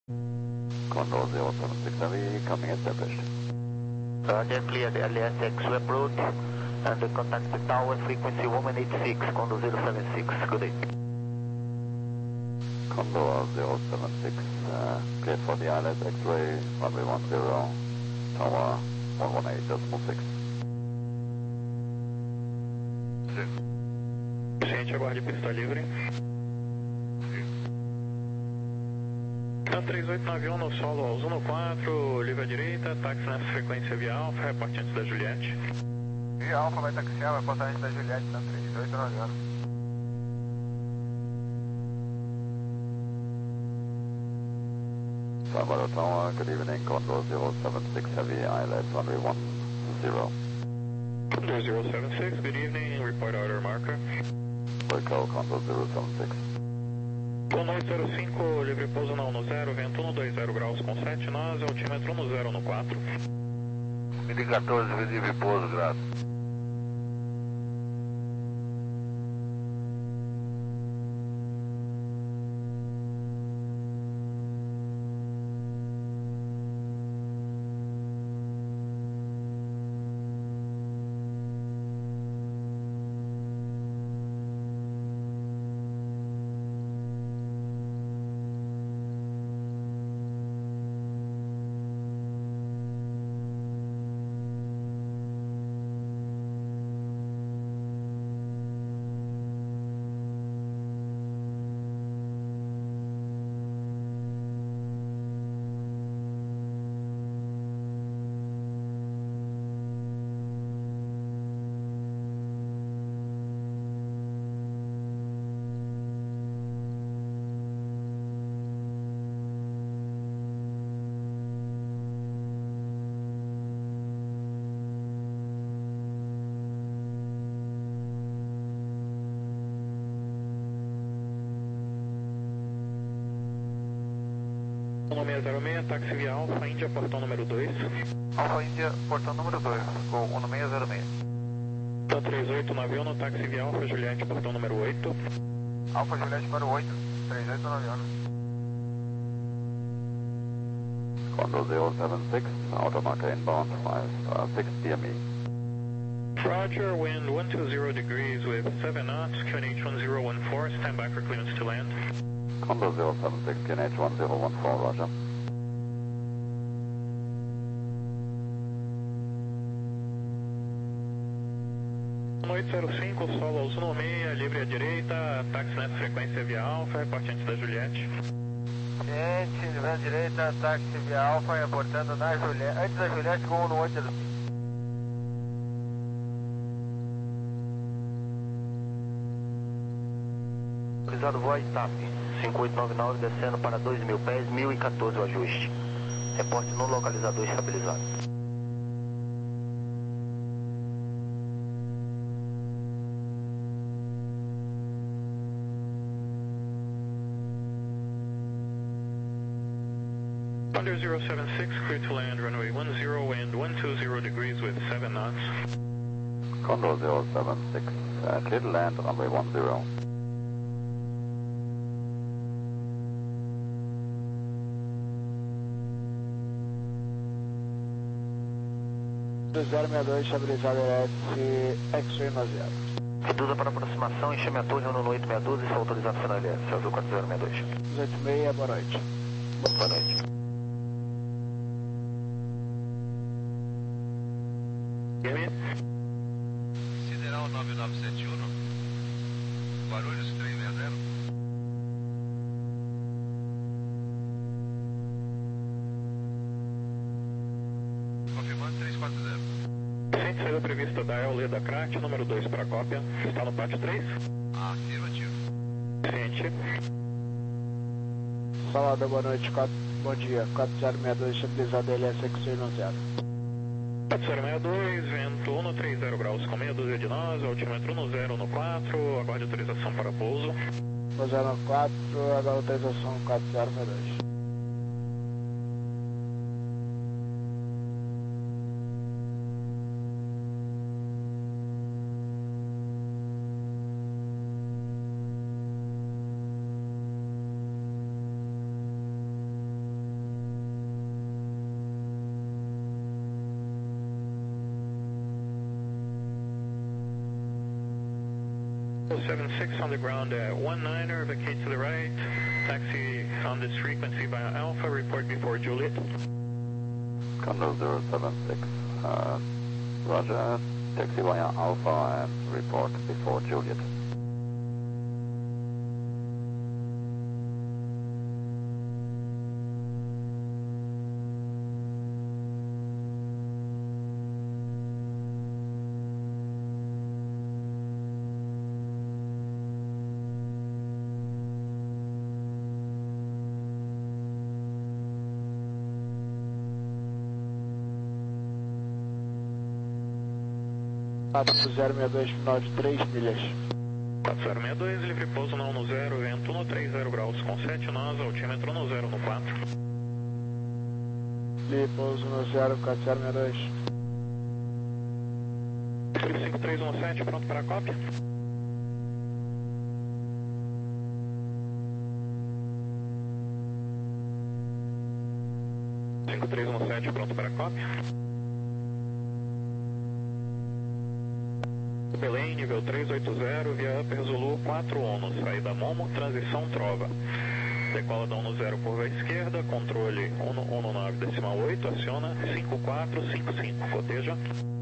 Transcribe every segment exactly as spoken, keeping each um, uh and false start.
Condor zero seven six Heavy, coming established. Roger, clear the L S X approach and contact the tower frequency one eight six, Condor zero seven six, good day. Condor zero seven six, uh, cleared for the I L S X-ray, runway one zero, tower one one eight point six. Gente, aguarde pista livre. Então, três oito nove um no solo ao Zuno quatro, livre à direita, táxi nessa frequência via Alfa, reporte antes da Juliette. Via Alfa vai taxiar, vai passar antes da Juliette na três oito nove um. Salvador Tower, good evening, Condor zero seven six Heavy, I L S runway one zero. Condor zero seven six, good evening, report order marker. Recall Condor zero seven six. Condor zero cinco, livre pouso na um zero, vento um dois zero graus com sete nós, altímetro um zero no quatro. Mili quatorze, livre pouso, graças. Condor seis zero seis, táxi via Alfa, Índia, portão número dois. Alfa Índia, portão número dois, com um seis zero seis. Então, três oito nove um no táxi via Alfa, Juliette, portão número oito. Alfa Juliette para o oito, três oito nove um. Condor zero seven six, automarker inbound, five six D M E. Roger, wind one two zero degrees with seven knots, Q N H one zero one four, stand by for clearance to land. Condor zero seven six, Q N H one zero one four, roger. oito zero cinco, solo ao Zuno seis, livre à direita, táxi nessa frequência via Alfa, reporte antes da Juliette. Gente, livre à direita, táxi via Alfa, reportando na Juliette, antes da Juliette com um no oito zero cinco. Autorizado voz T A P, cinco oito nove nove descendo para dois mil pés, mil e quatorze o ajuste. Reporte no localizador estabilizado. Condor zero seven six, clear to land, runway one zero, wind one two zero degrees with seven knots. Condor zero seven six, uh, clear to land, runway one zero. zero seis dois, estabilizado L S, X-ray no zero. Reduza para aproximação, enchame a torre no oito seis doze e foi autorizado final L S, Azul quatro zero seis dois. oito seis, boa noite. Boa noite. Sideral nove nove sete um, Guarulhos três seis zero. Confirmando três quatro zero. Sim, saída prevista da E L da Crat, número dois para cópia. Está no pátio três? Afirmativo. Ciente. Salvador, boa noite, quatro, bom dia, quatro zero seis dois, estabilizado L S X no zero. quatro zero seis dois, vento um três zero graus com meia dúzia de nós, altímetro um zero no quatro, aguarde autorização para pouso. um zero no quatro, agora autorização quatro zero seis dois. seven six on the ground at one niner, vacate to the right, taxi on this frequency via Alpha, report before Juliet. Condor zero seven six, uh, roger, taxi via Alpha and report before Juliet. quatro zero seis dois, final de três milhas. quatro zero seis dois, livre pouso no um zero, vento no trinta graus com sete nós, altímetro no zero no quatro. Livre pouso no zero, quatro zero seis dois. cinco três um sete, pronto para a cópia. cinco três um sete, pronto para a cópia. Belém, nível trezentos e oitenta, via Upper Zulu quatro ONO, saída Momo, transição Trova. Decola da um zero, curva à esquerda, controle um um nove decimal oito, aciona cinco quatro cinco cinco, coteja.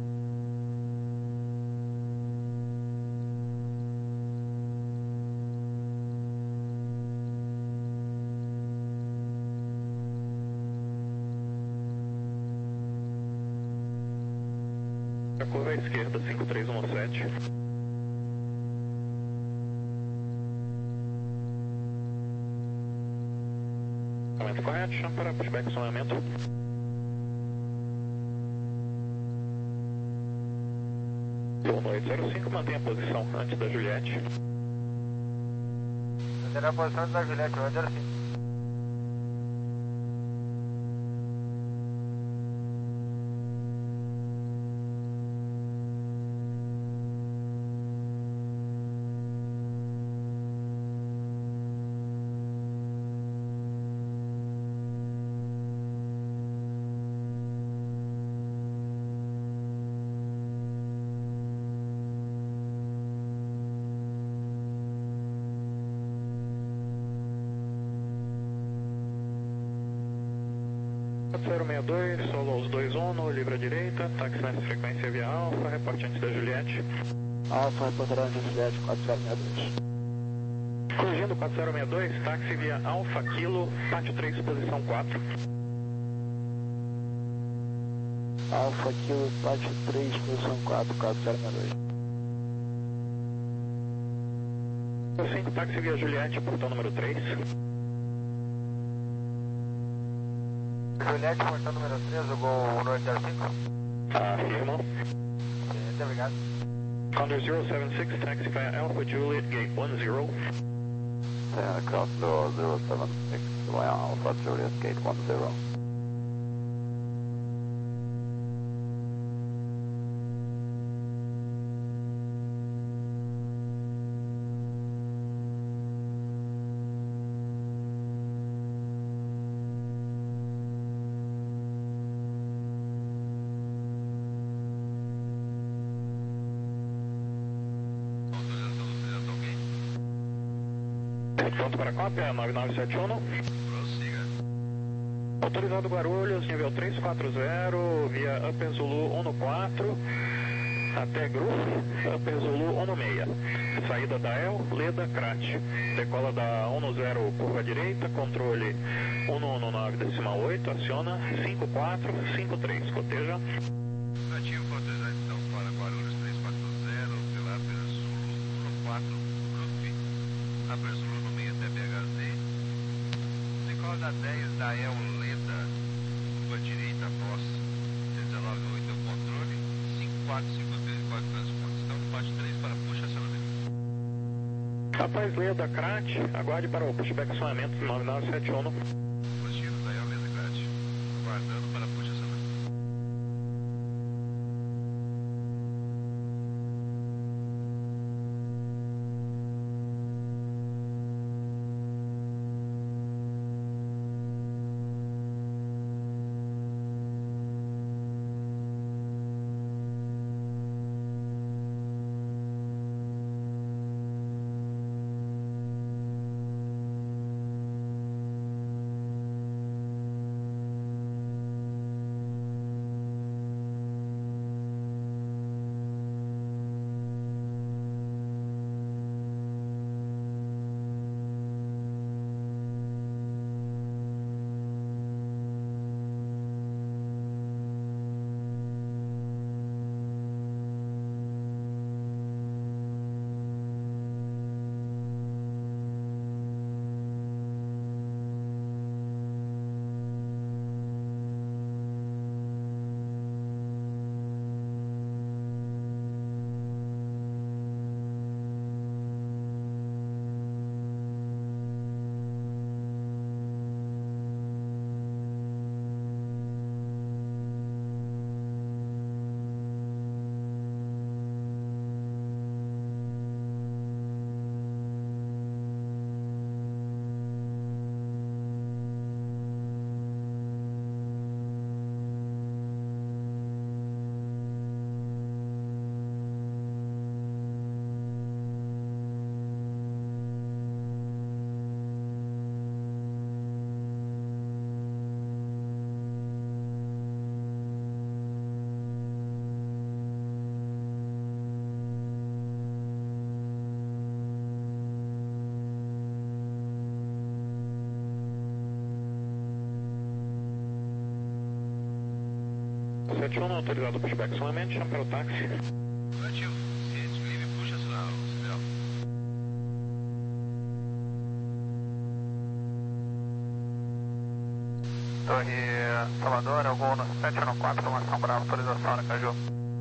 A curva à esquerda, cinco três um sete. Aumento correto, chama para pushback sonamento. um oito zero cinco, mantenha a posição antes da Juliette. Manterá a posição antes da Juliette, um zero cinco. quatro zero seis dois, solo aos dois ONO, livre à direita, táxi nessa frequência via Alfa, reporte antes da Juliette. Alfa, reportará antes da Juliette, quatro zero seis dois. Corrigindo quatro zero seis dois, táxi via Alfa Kilo, pátio três, posição quatro. Alfa Kilo, pátio três, posição quatro, quatro zero seis dois. cinco, táxi via Juliette, portão número três. Juliette, portão número três, o Gol um oito zero cinco. Afirma. Muito obrigado. Condor zero seven six, taxi via Alpha Juliet, gate one zero. Uh, Condor zero seven six via Alpha Juliet, gate one zero. Pronto para a cópia, nove nove sete um. Prossiga. Autorizado Guarulhos, nível trezentos e quarenta, via Upper Zulu um quatro, até Groove, Upper Zulu um seis. Saída da El, Leda, Crat. Decola da um zero, curva direita, controle um um nove decimal oito, aciona cinco quatro cinco três, coteja. Ativo para autorizar então para Guarulhos trezentos e quarenta, pela Upper Zulu um quatro, Groove, Upper Zulu no meio até B H Z. Decola da dez da El, Leda, curva direita, após dezenove oito, controle cinco quatro cinco três, quatro transportes. Então, parte três para puxa acionamento. Rapaz, Leda, Crat, aguarde para o pushback sonamento nove nove sete um. Positivo da El, Leda, Crat. Aguardando para puxa acionamento. sete um, autorizado pushback somente, chama para o táxi. Negativo. Ciente, livre, puxa sinal, Sideral. Torre Salvador, é o gol no sete um quatro, formação Bravo, autorização Aracaju.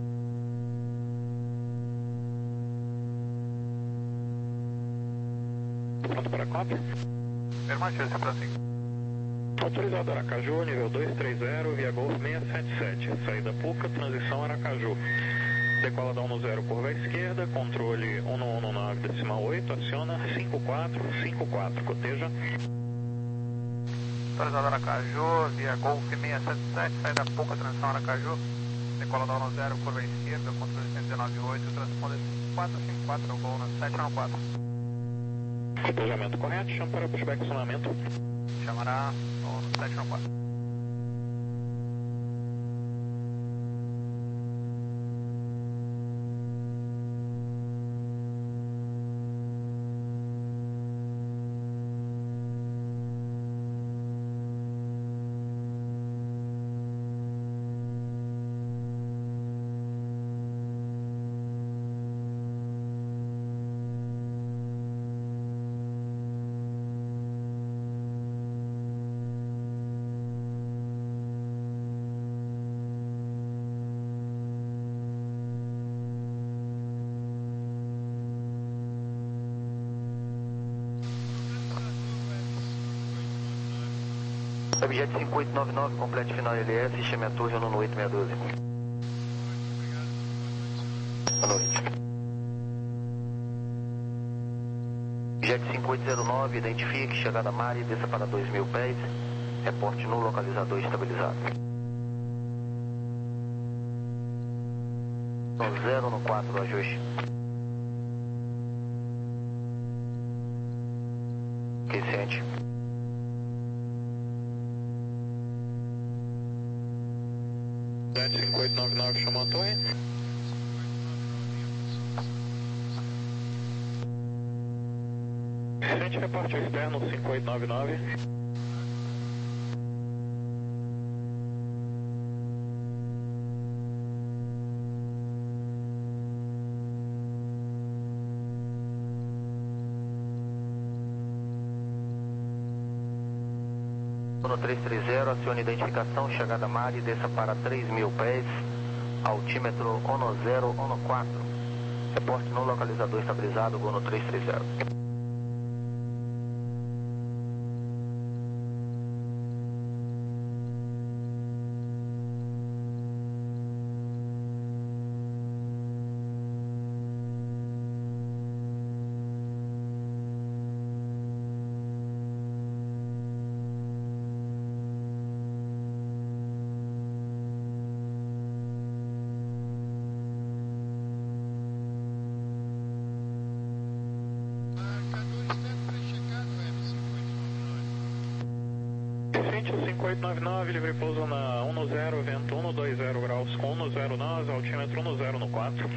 Pronto para a cópia? Afirmativo, se prossiga. Autorizado Aracaju, nível dois três zero, via Golf seiscentos e setenta e sete, saída Puca, transição Aracaju. Decola da um zero, curva à esquerda, controle um um nove decimal oito, aciona cinco quatro cinco quatro, coteja. Autorizado Aracaju, via Golf seiscentos e setenta e sete, saída Puca, transição Aracaju. Decola da um zero, curva à esquerda, controle cento e dezenove oito, transponder cinco quatro cinco quatro, é o gol no sete um quatro. Cotejamento correto, chama para pushback acionamento. Chamará no sete um quatro. Objet cinco oito nove nove, complete final L S, chame a torre no oito seis um dois. Boa noite. Jet cinco oito zero nove, identifique, chegada Mari, desça para dois mil pés, reporte no localizador estabilizado. No zero no quatro, ajuste. Que sente. Jet cinco oito nove nove chamou a torre. Frente reporte externo cinco oito nove nove. No três três zero, acione identificação, chegada Mari, desça para três mil pés, altímetro ONO zero, ONO quatro. Reporte no localizador estabilizado, gol no três três zero. cinco oito nove nove, livre pouso na um zero, vento um dois zero graus com um zero nós, altímetro um zero no quatro.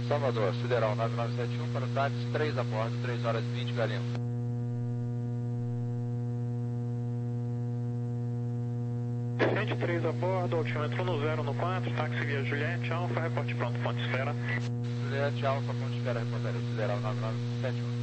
Salvador, Sideral nove nove sete um para o táxi, três a bordo, três horas e vinte, Galinho. vinte e três a bordo, altímetro no zero no quatro, táxi via Juliette, Alfa, reporte pronto, ponte espera. Juliette, Alfa, ponte espera, reportaria, Sideral nove nove sete um.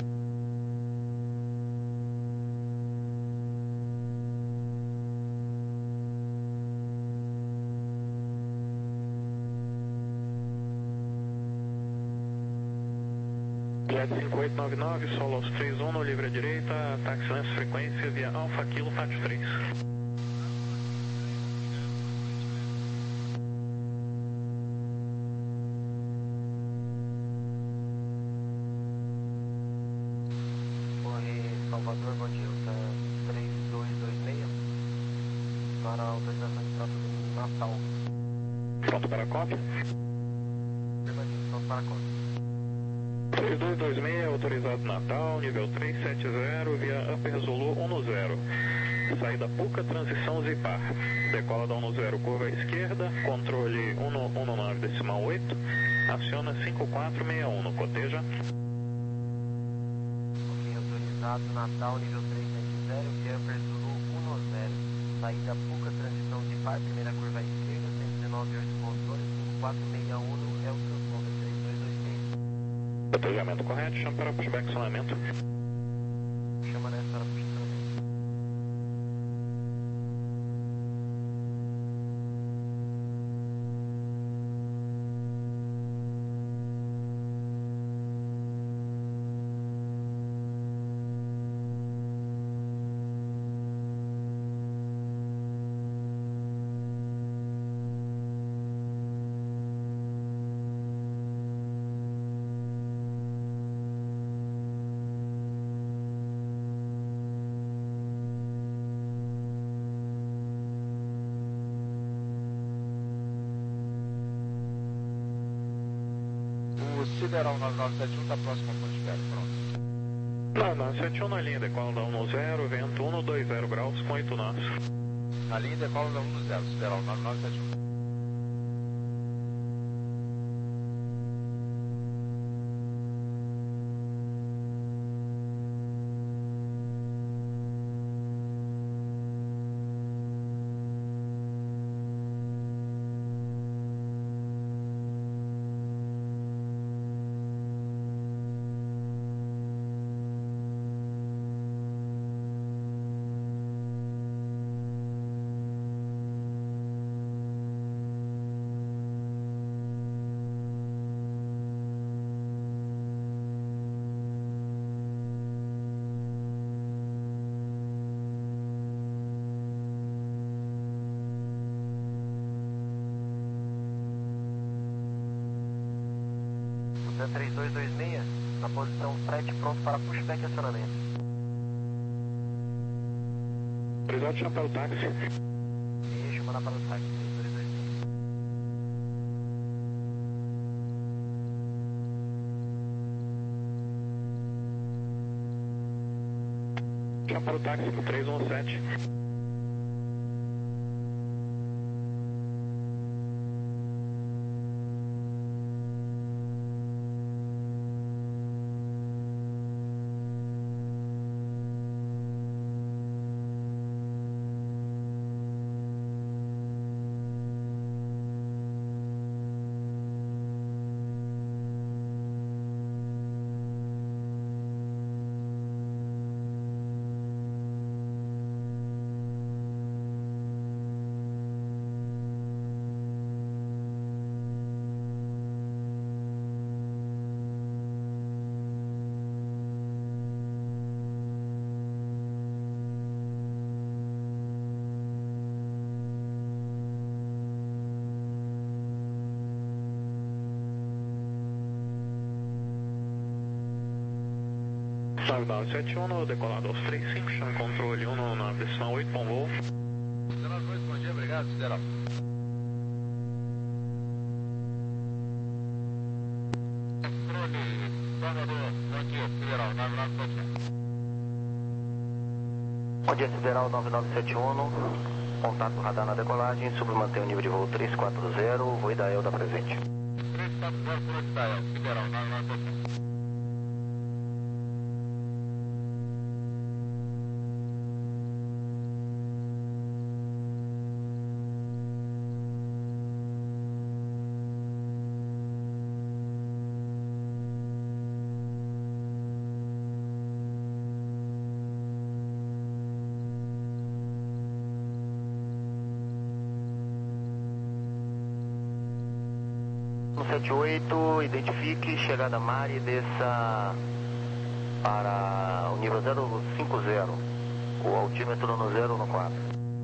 Juliette cinco oito nove nove, solo aos três um, no livre à direita, táxi lance frequência via Alfa, Kilo, Táxi três. Salvador, bom dia, tá três dois dois seis para a autorização de trânsito do Natal. Pronto para a cópia? Afirmativo, pronto para a cópia. três dois dois seis, autorizado Natal, nível três sete zero, via Upper Zulu um no zero. Saída Puca, transição Zipar. Decola da um no zero, curva à esquerda, controle um no nove decimal oito, aciona cinco quatro seis um, no coteja. Natal, nível três sete zero, via Upper Zulu um no zero. Saída Puca, transição de par, primeira curva à esquerda, cento e dezenove oito controle, cinco quatro seis um, é o transponder três dois dois seis. Detalhamento correto, chama para pushback sonamento. Chama nessa para pushback sonamento. O Sideral nove nove sete um está próximo ao ponto de espera, pronto. nove nove sete um na linha, decola da um no zero, vento um no dois zero graus com oito nós. Na linha decola da um no zero, Sideral nove nove sete um. três dois dois seis, na posição sete, pronto para pushback e acionamento. Autorizado, chama para o táxi. E chamar para o táxi, três dois dois seis. Chama para o táxi, três um sete. nove nove sete um, no decolado aos três cinco, chama controle um no nove decimal oito, bom voo. dezenove oito, bom dia, obrigado, Sideral. Controle, Salvador, bom dia, Sideral, nove nove sete um. Bom dia, Sideral nove nove sete um, contato radar na decolagem, submantém o nível de voo três quatro zero, voo Idael da presente. três quatro zero por onde está, Figueirão, na, na estação. No sete oito, identifique, chegada Mari, desça para o nível zero cinco zero, o altímetro no zero no quatro.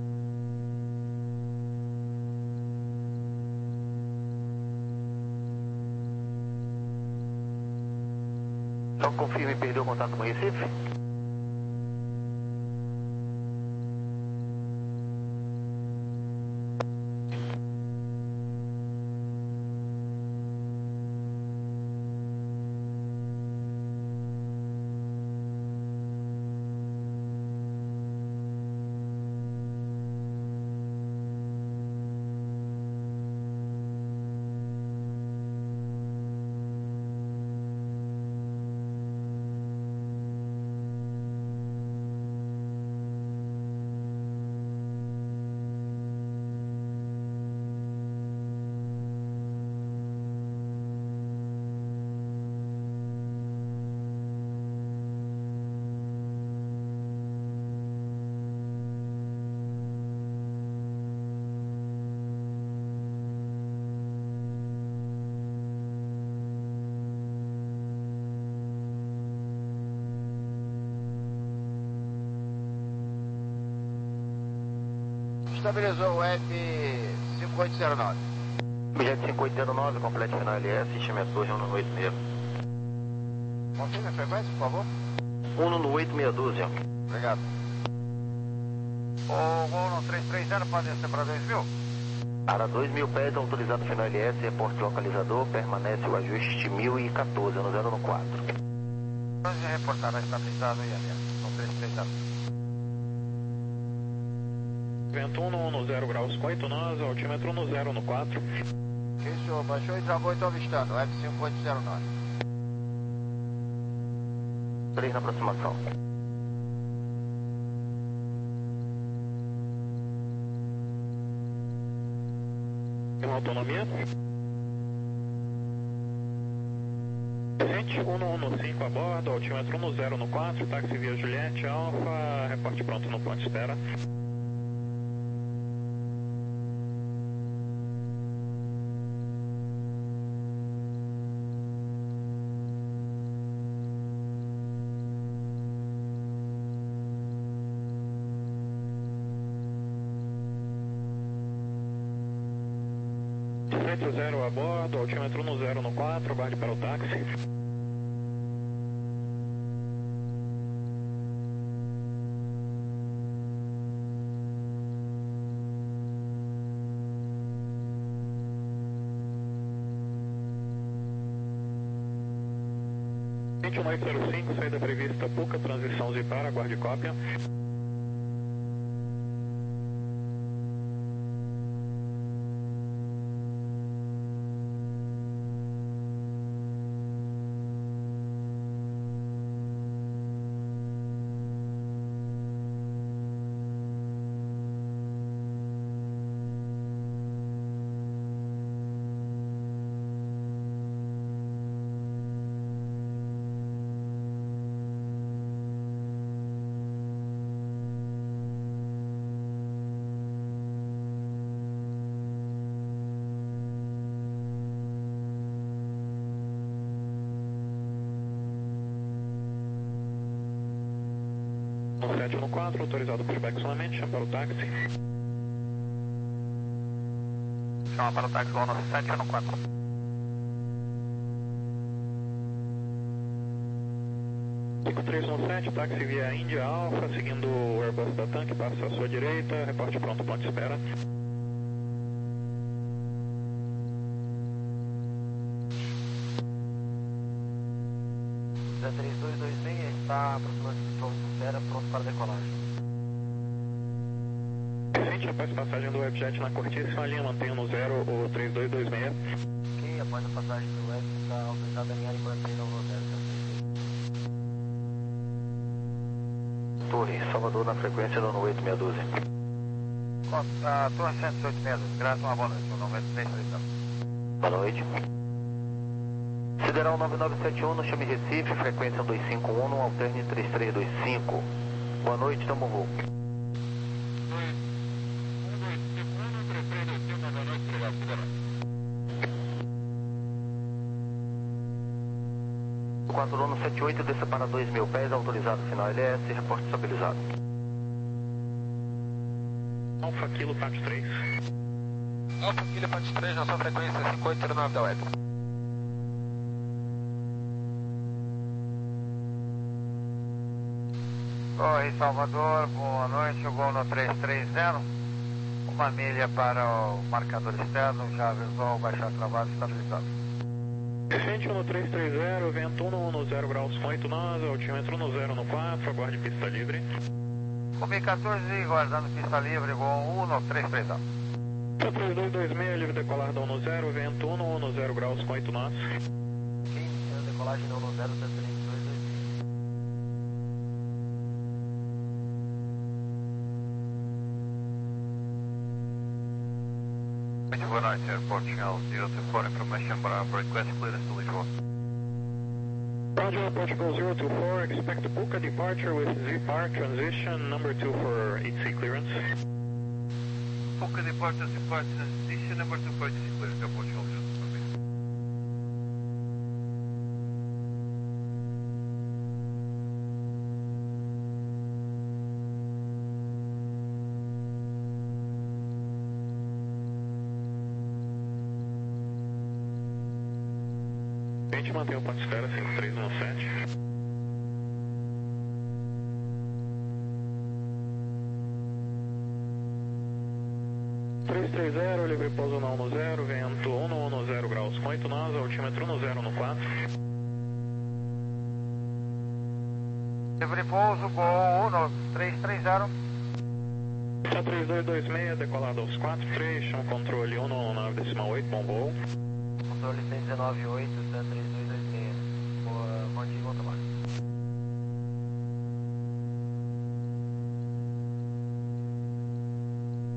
Só confirme, perdeu o contato com o Recife? Estabilizou o web cinco oito zero nove. Objeto cinco oito zero nove, complete final L S, estimamento dois um no oito seis. Confirme a frequência, por favor. um no oito seis doze. Obrigado. O voo no três três zero pode descer para dois mil? Para dois mil pés, autorizado final L S, reporte localizador, permanece o ajuste mil e quatorze no zero no quatro. Vamos reportar a estabilizado I L S, no três três zero. Vento um no zero graus com oito nós, altímetro no zero no quatro. Ok, senhor, baixou e travou, estou avistando, web cinco oito zero nove. três na aproximação. Tem uma autonomia? Gente, um no cinco a bordo, altímetro no zero no quatro, táxi via Juliette, Alfa, reporte pronto no ponto de espera. zero a bordo, altímetro no zero no quatro, aguarde para o táxi. vinte e um oito zero cinco, saída prevista Puca, transição Zipar, aguarde cópia. sete no quatro, autorizado por backsolamento, chama para o táxi. Chama para o táxi, voo no sete no quatro. cinco três um sete, táxi via Índia Alfa, seguindo o Airbus da Tanque, passa à sua direita, reporte pronto, ponto de espera. três dois dois seis está aproximando de ponto de espera, pronto para decolagem. Gente, após passagem do Webjet na cortíssima linha, mantenha no zero o três dois dois seis. Ok, Oi, após a passagem do Web, está autorizado a alinhar e manter no zero. Torre, Salvador na frequência no oito meia dúzia. Uh, Torre cento e oito meia dúzia, graças, uma boa noite. O nome é três três zero. Boa noite. Sideral nove nove sete um, no chame Recife, frequência dois cinco um, no alterne três três dois cinco. Boa noite, tamo voo. quatro um sete oito, desça para dois mil pés, autorizado final L S, reporte estabilizado. Alfa Kilo Pat três. Alfa Kilo Pat três, na sua frequência cinco oito zero nove da web. Oi, Salvador, boa noite, o gol no três três zero. Uma milha para o marcador externo, já avisou, baixar travado, estabilizado. Descente um no três três zero, vento um no zero graus com oito nós, altímetro no zero no quatro, aguarde pista livre. Comi quatorze, guardando pista livre, gol um no três três zero. três dois dois seis, livre decolar da um no zero, vento um no zero graus com oito nós. Ok, iniciando decolagem da um no zero, três dois dois seis. Boa noite, Airport Channel zero two four, information Bravo, request clearance to Lisboa. Roger, Portugal zero two four, expect a Puka departure with Z-Park transition, number two for eight C clearance. Puka departure, Z-Park transition, number two for eight C clearance, Airport Channel zero two four. A gente mantém o ponto de espera cinco três um sete. três três zero, livre pouso no um no zero, vento um no um no zero graus com oito nós, altímetro no zero no quatro. Livre pouso, gol um no três três zero. três dois dois seis, decolado aos quatro três, chão controle um no nove decimal oito, bom voo. Controle cento e dezenove ponto oito, cento e três